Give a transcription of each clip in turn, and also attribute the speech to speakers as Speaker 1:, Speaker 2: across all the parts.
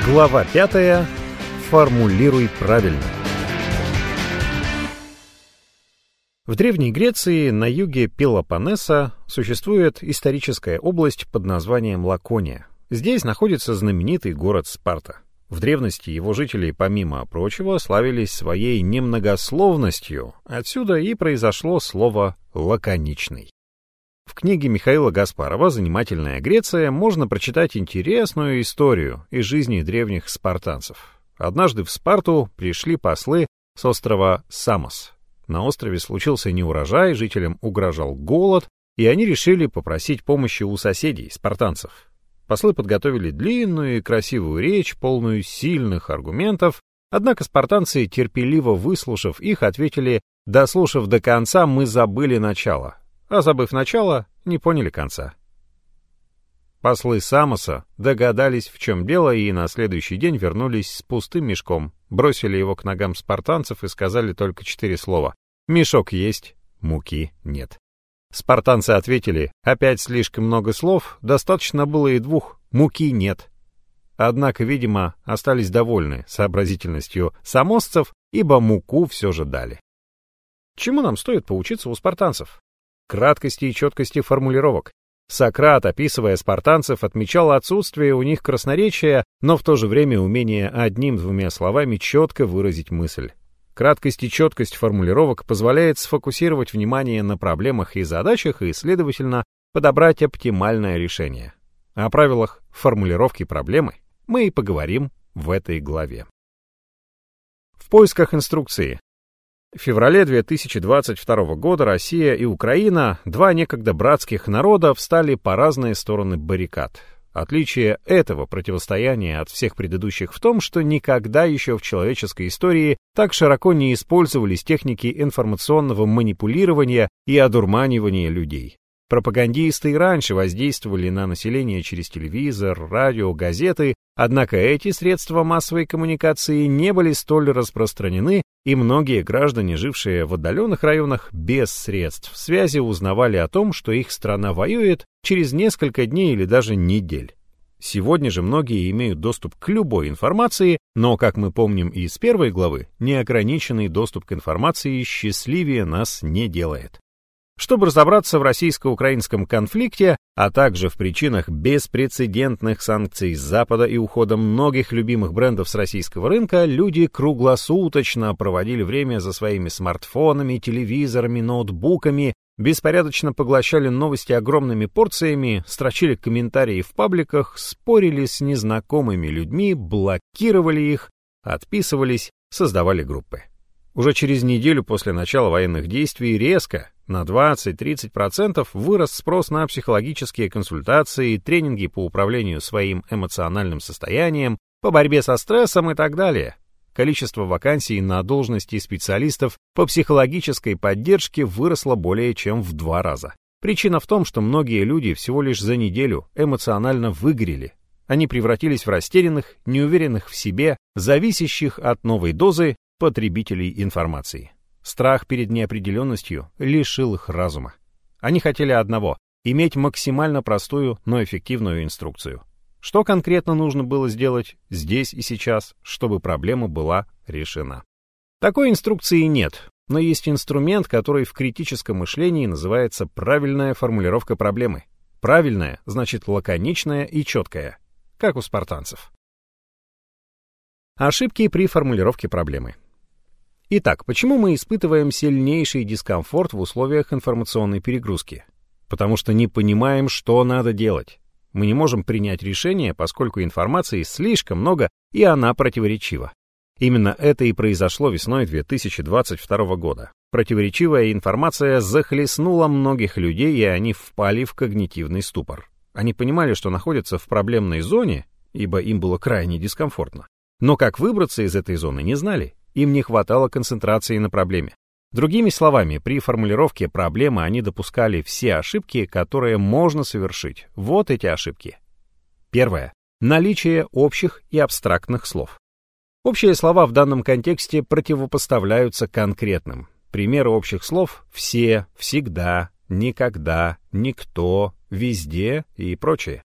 Speaker 1: Глава 5. Формулируй правильно. В Древней Греции на юге Пелопоннеса существует историческая область под названием Лакония. Здесь находится знаменитый город Спарта. В древности его жители, помимо прочего, славились своей немногословностью. Отсюда и произошло слово «лаконичный». В книге Михаила Гаспарова «Занимательная Греция» можно прочитать интересную историю из жизни древних спартанцев. Однажды в Спарту пришли послы с острова Самос. На острове случился неурожай, жителям угрожал голод, и они решили попросить помощи у соседей, спартанцев. Послы подготовили длинную и красивую речь, полную сильных аргументов, однако спартанцы, терпеливо выслушав их, ответили: «Дослушав до конца, мы забыли начало». А забыв начало, не поняли конца. Послы Самоса догадались, в чем дело, и на следующий день вернулись с пустым мешком, бросили его к ногам спартанцев и сказали только 4 слова: «Мешок есть, муки нет». Спартанцы ответили: «Опять слишком много слов, достаточно было и 2, муки нет». Однако, видимо, остались довольны сообразительностью самосцев, ибо муку все же дали. Чему нам стоит поучиться у спартанцев? Краткости и четкости формулировок. Сократ, описывая спартанцев, отмечал отсутствие у них красноречия, но в то же время умение 1-2 словами четко выразить мысль. Краткость и четкость формулировок позволяет сфокусировать внимание на проблемах и задачах и, следовательно, подобрать оптимальное решение. О правилах формулировки проблемы мы и поговорим в этой главе. В поисках инструкции. В феврале 2022 года Россия и Украина, 2 некогда братских народа, встали по разные стороны баррикад. Отличие этого противостояния от всех предыдущих в том, что никогда еще в человеческой истории так широко не использовались техники информационного манипулирования и одурманивания людей. Пропагандисты и раньше воздействовали на население через телевизор, радио, газеты, однако эти средства массовой коммуникации не были столь распространены, и многие граждане, жившие в отдаленных районах без средств связи, узнавали о том, что их страна воюет, через несколько дней или даже недель. Сегодня же многие имеют доступ к любой информации, но, как мы помним из первой главы, неограниченный доступ к информации счастливее нас не делает. Чтобы разобраться в российско-украинском конфликте, а также в причинах беспрецедентных санкций с Запада и ухода многих любимых брендов с российского рынка, люди круглосуточно проводили время за своими смартфонами, телевизорами, ноутбуками, беспорядочно поглощали новости огромными порциями, строчили комментарии в пабликах, спорили с незнакомыми людьми, блокировали их, отписывались, создавали группы. Уже через неделю после начала военных действий резко, на 20-30% вырос спрос на психологические консультации, тренинги по управлению своим эмоциональным состоянием, по борьбе со стрессом и так далее. Количество вакансий на должности специалистов по психологической поддержке выросло более чем в 2 раза. Причина в том, что многие люди всего лишь за неделю эмоционально выгорели. Они превратились в растерянных, неуверенных в себе, зависящих от новой дозы потребителей информации. Страх перед неопределенностью лишил их разума. Они хотели одного — иметь максимально простую, но эффективную инструкцию. Что конкретно нужно было сделать здесь и сейчас, чтобы проблема была решена? Такой инструкции нет, но есть инструмент, который в критическом мышлении называется правильная формулировка проблемы. Правильная значит лаконичная и четкая, как у спартанцев. Ошибки при формулировке проблемы. Итак, почему мы испытываем сильнейший дискомфорт в условиях информационной перегрузки? Потому что не понимаем, что надо делать. Мы не можем принять решение, поскольку информации слишком много, и она противоречива. Именно это и произошло весной 2022 года. Противоречивая информация захлестнула многих людей, и они впали в когнитивный ступор. Они понимали, что находятся в проблемной зоне, ибо им было крайне дискомфортно. Но как выбраться из этой зоны, не знали. Им не хватало концентрации на проблеме. Другими словами, при формулировке проблемы они допускали все ошибки, которые можно совершить. Вот эти ошибки. Первое. Наличие общих и абстрактных слов. Общие слова в данном контексте противопоставляются конкретным. Примеры общих слов — все, всегда, никогда, никто, везде и прочее.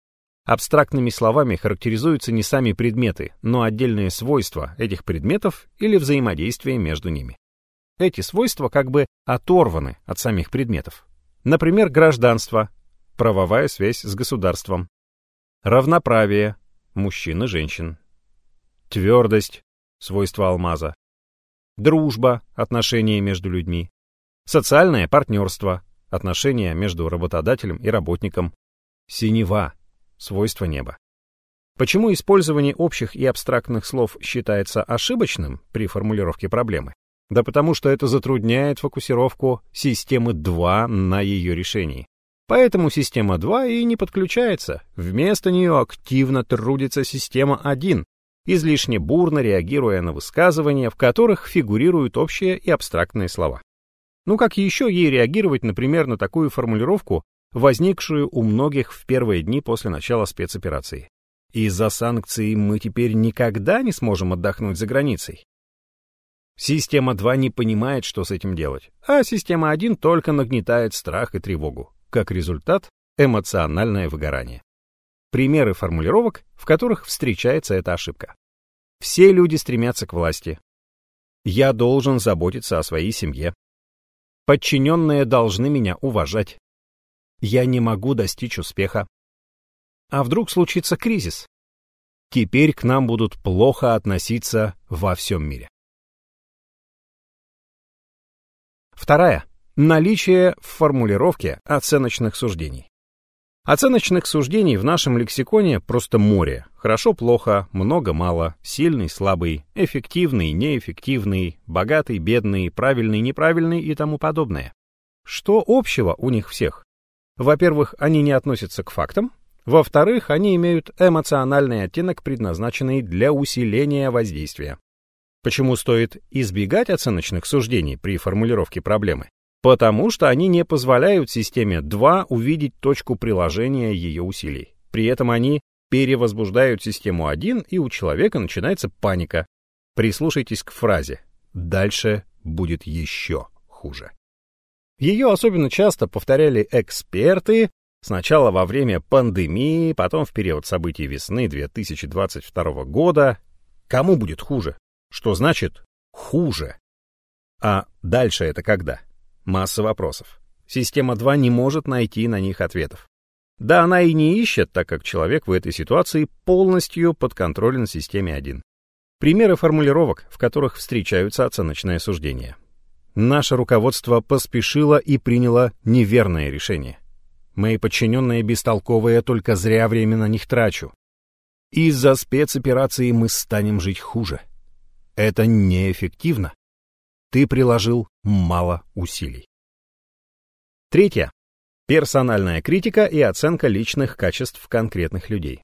Speaker 1: Абстрактными словами характеризуются не сами предметы, но отдельные свойства этих предметов или взаимодействие между ними. Эти свойства как бы оторваны от самих предметов. Например, гражданство, правовая связь с государством, равноправие, мужчин и женщин, твердость, свойство алмаза, дружба, отношения между людьми, социальное партнерство, отношения между работодателем и работником, синева, свойство неба. Почему использование общих и абстрактных слов считается ошибочным при формулировке проблемы? Да потому что это затрудняет фокусировку системы 2 на ее решении. Поэтому система 2 и не подключается, вместо нее активно трудится система 1, излишне бурно реагируя на высказывания, в которых фигурируют общие и абстрактные слова. Ну как еще ей реагировать, например, на такую формулировку, возникшую у многих в первые дни после начала спецоперации? Из-за санкций мы теперь никогда не сможем отдохнуть за границей. Система 2 не понимает, что с этим делать, а система 1 только нагнетает страх и тревогу. Как результат — эмоциональное выгорание. Примеры формулировок, в которых встречается эта ошибка. Все люди стремятся к власти. Я должен заботиться о своей семье. Подчиненные должны меня уважать. Я не могу достичь успеха. А вдруг случится кризис? Теперь к нам будут плохо относиться во всем мире. Вторая. Наличие в формулировке оценочных суждений. Оценочных суждений в нашем лексиконе просто море. Хорошо-плохо, много-мало, сильный-слабый, эффективный-неэффективный, богатый-бедный, правильный-неправильный и тому подобное. Что общего у них всех? Во-первых, они не относятся к фактам. Во-вторых, они имеют эмоциональный оттенок, предназначенный для усиления воздействия. Почему стоит избегать оценочных суждений при формулировке проблемы? Потому что они не позволяют системе 2 увидеть точку приложения ее усилий. При этом они перевозбуждают систему 1, и у человека начинается паника. Прислушайтесь к фразе «дальше будет еще хуже». Ее особенно часто повторяли эксперты, сначала во время пандемии, потом в период событий весны 2022 года. Кому будет хуже? Что значит «хуже»? А дальше это когда? Масса вопросов. Система 2 не может найти на них ответов. Да, она и не ищет, так как человек в этой ситуации полностью подконтролен системе 1. Примеры формулировок, в которых встречаются оценочные суждения. Наше руководство поспешило и приняло неверное решение. Мои подчиненные бестолковые, только зря время на них трачу. Из-за спецоперации мы станем жить хуже. Это неэффективно. Ты приложил мало усилий. Третье. Персональная критика и оценка личных качеств конкретных людей.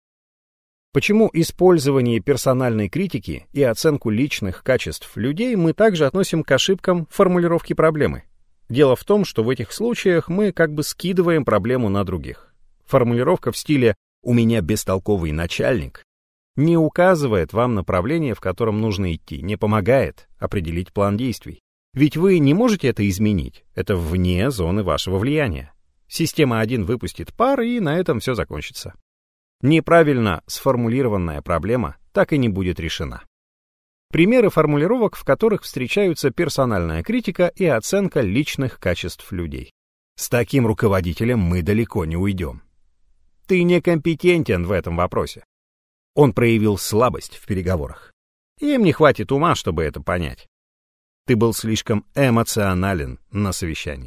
Speaker 1: Почему использование персональной критики и оценку личных качеств людей мы также относим к ошибкам формулировки проблемы? Дело в том, что в этих случаях мы как бы скидываем проблему на других. Формулировка в стиле «у меня бестолковый начальник» не указывает вам направление, в котором нужно идти, не помогает определить план действий. Ведь вы не можете это изменить, это вне зоны вашего влияния. Система 1 выпустит пар, и на этом все закончится. Неправильно сформулированная проблема так и не будет решена. Примеры формулировок, в которых встречаются персональная критика и оценка личных качеств людей. С таким руководителем мы далеко не уйдем. Ты некомпетентен в этом вопросе. Он проявил слабость в переговорах. Им не хватит ума, чтобы это понять. Ты был слишком эмоционален на совещании.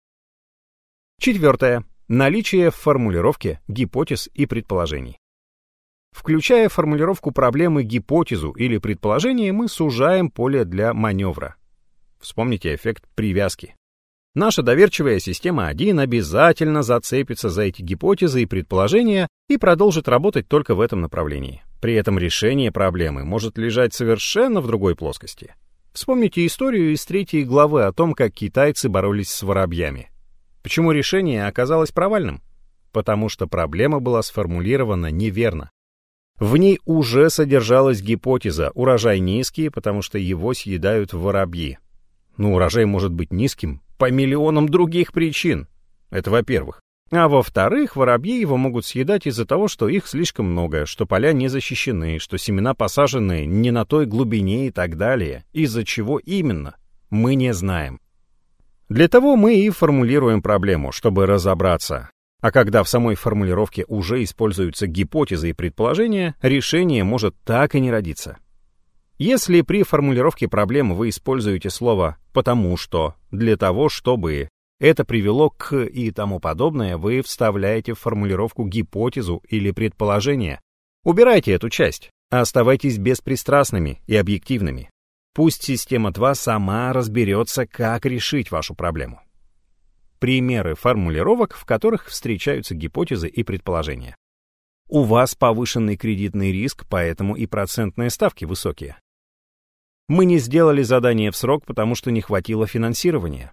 Speaker 1: Четвертое. Наличие в формулировке гипотез и предположений. Включая в формулировку проблемы гипотезу или предположение, мы сужаем поле для маневра. Вспомните эффект привязки. Наша доверчивая система 1 обязательно зацепится за эти гипотезы и предположения и продолжит работать только в этом направлении. При этом решение проблемы может лежать совершенно в другой плоскости. Вспомните историю из 3 главы о том, как китайцы боролись с воробьями. Почему решение оказалось провальным? Потому что проблема была сформулирована неверно. В ней уже содержалась гипотеза «урожай низкий, потому что его съедают воробьи». Но урожай может быть низким по миллионам других причин. Это во-первых. А во-вторых, воробьи его могут съедать из-за того, что их слишком много, что поля не защищены, что семена посажены не на той глубине и так далее. Из-за чего именно, мы не знаем. Для того мы и формулируем проблему, чтобы разобраться. А когда в самой формулировке уже используются гипотезы и предположения, решение может так и не родиться. Если при формулировке проблемы вы используете слово «потому что», «для того, чтобы», это привело к и тому подобное, вы вставляете в формулировку гипотезу или предположение. Убирайте эту часть, оставайтесь беспристрастными и объективными. Пусть система 2 сама разберется, как решить вашу проблему. Примеры формулировок, в которых встречаются гипотезы и предположения. У вас повышенный кредитный риск, поэтому и процентные ставки высокие. Мы не сделали задание в срок, потому что не хватило финансирования.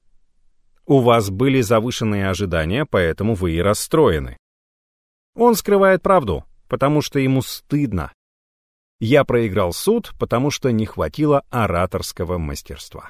Speaker 1: У вас были завышенные ожидания, поэтому вы и расстроены. Он скрывает правду, потому что ему стыдно. Я проиграл суд, потому что не хватило ораторского мастерства.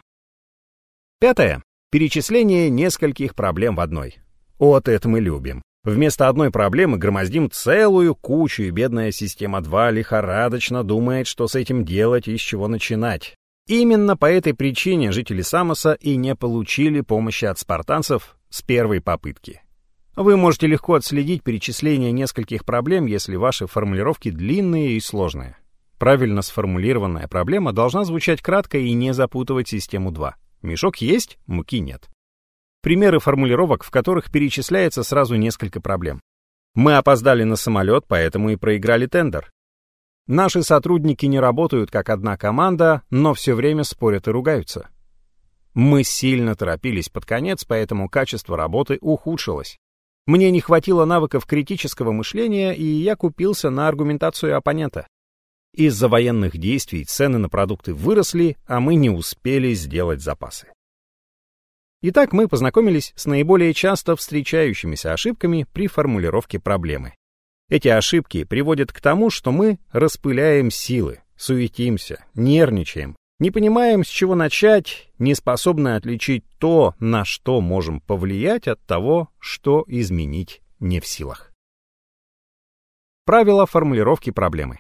Speaker 1: 5. Перечисление нескольких проблем в одной. Вот это мы любим. Вместо одной проблемы громоздим целую кучу, и бедная система 2 лихорадочно думает, что с этим делать и с чего начинать. Именно по этой причине жители Самоса и не получили помощи от спартанцев с первой попытки. Вы можете легко отследить перечисление нескольких проблем, если ваши формулировки длинные и сложные. Правильно сформулированная проблема должна звучать кратко и не запутывать систему 2. Мешок есть, муки нет. Примеры формулировок, в которых перечисляется сразу несколько проблем. Мы опоздали на самолет, поэтому и проиграли тендер. Наши сотрудники не работают как одна команда, но все время спорят и ругаются. Мы сильно торопились под конец, поэтому качество работы ухудшилось. Мне не хватило навыков критического мышления, и я купился на аргументацию оппонента. Из-за военных действий цены на продукты выросли, а мы не успели сделать запасы. Итак, мы познакомились с наиболее часто встречающимися ошибками при формулировке проблемы. Эти ошибки приводят к тому, что мы распыляем силы, суетимся, нервничаем, не понимаем, с чего начать, не способны отличить то, на что можем повлиять, от того, что изменить не в силах. Правила формулировки проблемы.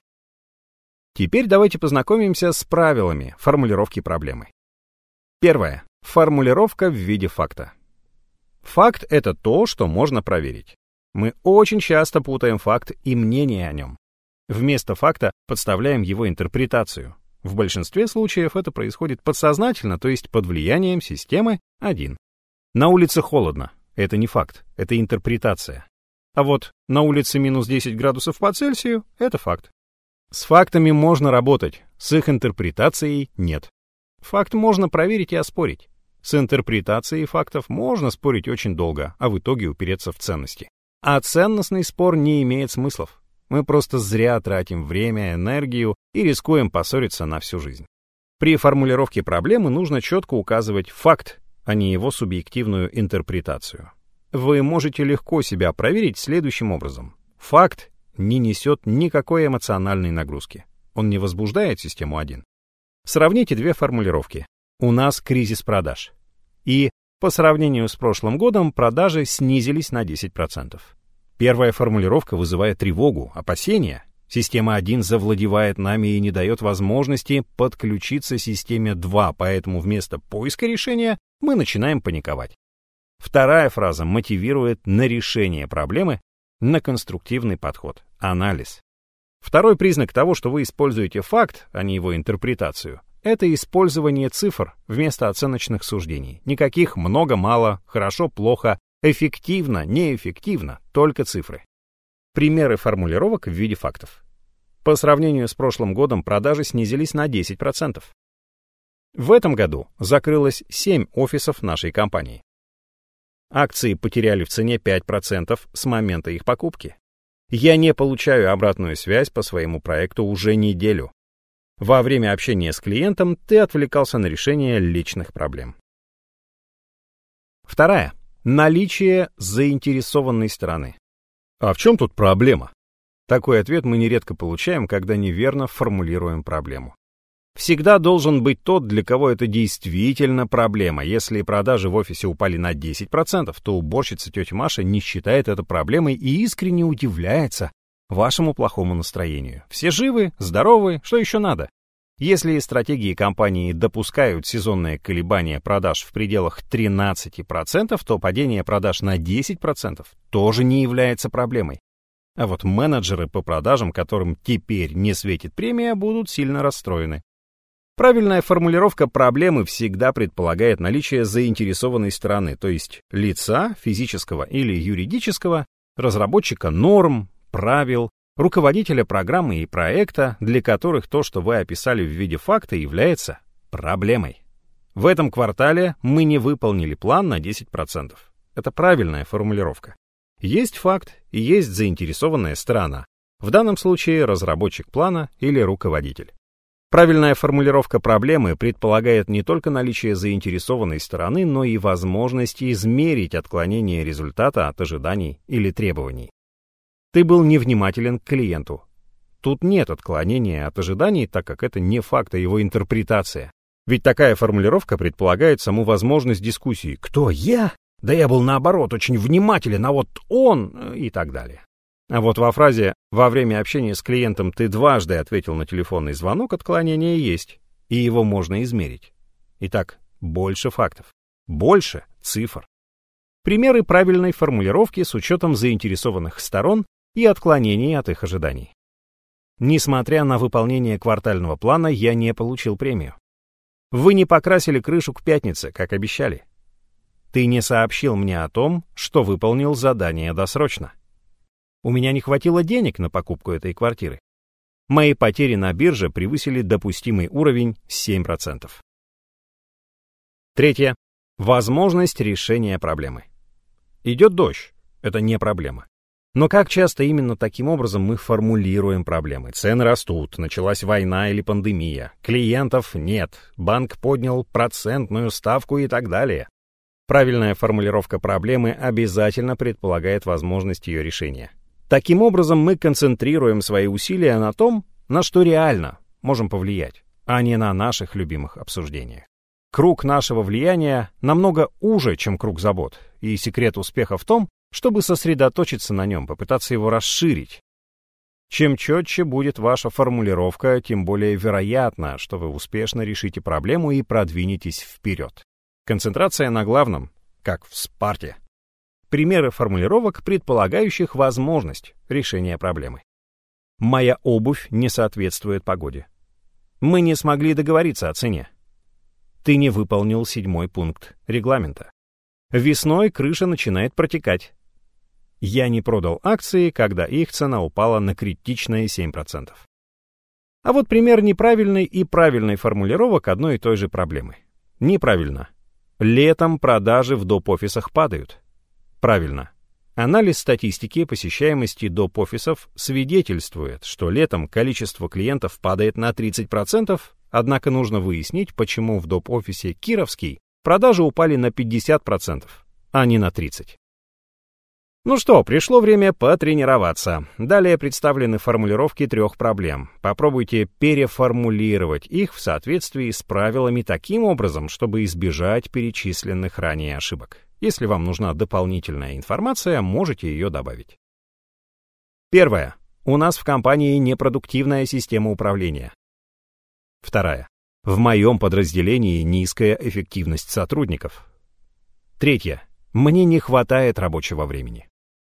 Speaker 1: Теперь давайте познакомимся с правилами формулировки проблемы. Первое. Формулировка в виде факта. Факт — это то, что можно проверить. Мы очень часто путаем факт и мнение о нем. Вместо факта подставляем его интерпретацию. В большинстве случаев это происходит подсознательно, то есть под влиянием системы 1. На улице холодно. Это не факт, это интерпретация. А вот на улице минус 10 градусов по Цельсию — это факт. С фактами можно работать, с их интерпретацией нет. Факт можно проверить и оспорить. С интерпретацией фактов можно спорить очень долго, а в итоге упереться в ценности. А ценностный спор не имеет смыслов. Мы просто зря тратим время, энергию и рискуем поссориться на всю жизнь. При формулировке проблемы нужно четко указывать факт, а не его субъективную интерпретацию. Вы можете легко себя проверить следующим образом. Факт не несет никакой эмоциональной нагрузки. Он не возбуждает систему 1. Сравните две формулировки. У нас кризис продаж. И по сравнению с прошлым годом продажи снизились на 10%. Первая формулировка вызывает тревогу, опасения. Система 1 завладевает нами и не дает возможности подключиться системе 2, поэтому вместо поиска решения мы начинаем паниковать. Вторая фраза мотивирует на решение проблемы, на конструктивный подход, анализ. Второй признак того, что вы используете факт, а не его интерпретацию, это использование цифр вместо оценочных суждений. Никаких много-мало, хорошо-плохо, эффективно, неэффективно, только цифры. Примеры формулировок в виде фактов. По сравнению с прошлым годом продажи снизились на 10%. В этом году закрылось 7 офисов нашей компании. Акции потеряли в цене 5% с момента их покупки. Я не получаю обратную связь по своему проекту уже неделю. Во время общения с клиентом ты отвлекался на решение личных проблем. Вторая. Наличие заинтересованной стороны. А в чем тут проблема? Такой ответ мы нередко получаем, когда неверно формулируем проблему. Всегда должен быть тот, для кого это действительно проблема. Если продажи в офисе упали на 10%, то уборщица тетя Маша не считает это проблемой и искренне удивляется вашему плохому настроению. Все живы, здоровы, что еще надо? Если стратегии компании допускают сезонное колебание продаж в пределах 13%, то падение продаж на 10% тоже не является проблемой. А вот менеджеры по продажам, которым теперь не светит премия, будут сильно расстроены. Правильная формулировка проблемы всегда предполагает наличие заинтересованной стороны, то есть лица, физического или юридического, разработчика норм, правил, руководителя программы и проекта, для которых то, что вы описали в виде факта, является проблемой. В этом квартале мы не выполнили план на 10%. Это правильная формулировка. Есть факт и есть заинтересованная сторона. В данном случае разработчик плана или руководитель. Правильная формулировка проблемы предполагает не только наличие заинтересованной стороны, но и возможность измерить отклонение результата от ожиданий или требований. Ты был невнимателен к клиенту. Тут нет отклонения от ожиданий, так как это не факт, а его интерпретация. Ведь такая формулировка предполагает саму возможность дискуссии. Кто, я? Да я был наоборот очень внимателен, а вот он и так далее. А вот во фразе «во время общения с клиентом ты дважды ответил на телефонный звонок» отклонение есть, и его можно измерить. Итак, больше фактов, больше цифр. Примеры правильной формулировки с учетом заинтересованных сторон и отклонений от их ожиданий. Несмотря на выполнение квартального плана, я не получил премию. Вы не покрасили крышу к пятнице, как обещали. Ты не сообщил мне о том, что выполнил задание досрочно. У меня не хватило денег на покупку этой квартиры. Мои потери на бирже превысили допустимый уровень 7%. Третье. Возможность решения проблемы. Идет дождь. Это не проблема. Но как часто именно таким образом мы формулируем проблемы? Цены растут, началась война или пандемия, клиентов нет, банк поднял процентную ставку и так далее. Правильная формулировка проблемы обязательно предполагает возможность ее решения. Таким образом, мы концентрируем свои усилия на том, на что реально можем повлиять, а не на наших любимых обсуждениях. Круг нашего влияния намного уже, чем круг забот, и секрет успеха в том, чтобы сосредоточиться на нем, попытаться его расширить. Чем четче будет ваша формулировка, тем более вероятно, что вы успешно решите проблему и продвинетесь вперед. Концентрация на главном, как в Спарте. Примеры формулировок, предполагающих возможность решения проблемы. Моя обувь не соответствует погоде. Мы не смогли договориться о цене. Ты не выполнил 7-й пункт регламента. Весной крыша начинает протекать. Я не продал акции, когда их цена упала на критичные 7%. А вот пример неправильной и правильной формулировок одной и той же проблемы. Неправильно. Летом продажи в доп-офисах падают. Правильно. Анализ статистики посещаемости доп-офисов свидетельствует, что летом количество клиентов падает на 30%, однако нужно выяснить, почему в доп-офисе Кировский продажи упали на 50%, а не на 30%. Ну что, пришло время потренироваться. Далее представлены формулировки 3 проблем. Попробуйте переформулировать их в соответствии с правилами таким образом, чтобы избежать перечисленных ранее ошибок. Если вам нужна дополнительная информация, можете ее добавить. Первое. У нас в компании непродуктивная система управления. Вторая. В моем подразделении низкая эффективность сотрудников. Третье. Мне не хватает рабочего времени.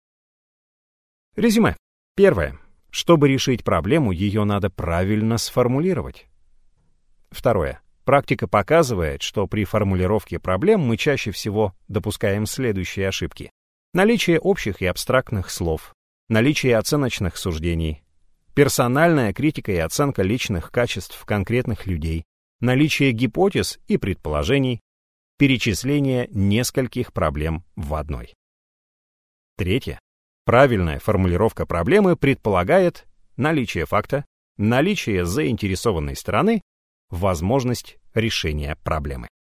Speaker 1: Резюме. Первое. Чтобы решить проблему, ее надо правильно сформулировать. Второе. Практика показывает, что при формулировке проблем мы чаще всего допускаем следующие ошибки. Наличие общих и абстрактных слов, наличие оценочных суждений, персональная критика и оценка личных качеств конкретных людей, наличие гипотез и предположений, перечисление нескольких проблем в одной. Третье. Правильная формулировка проблемы предполагает наличие факта, наличие заинтересованной стороны, возможность решения проблемы.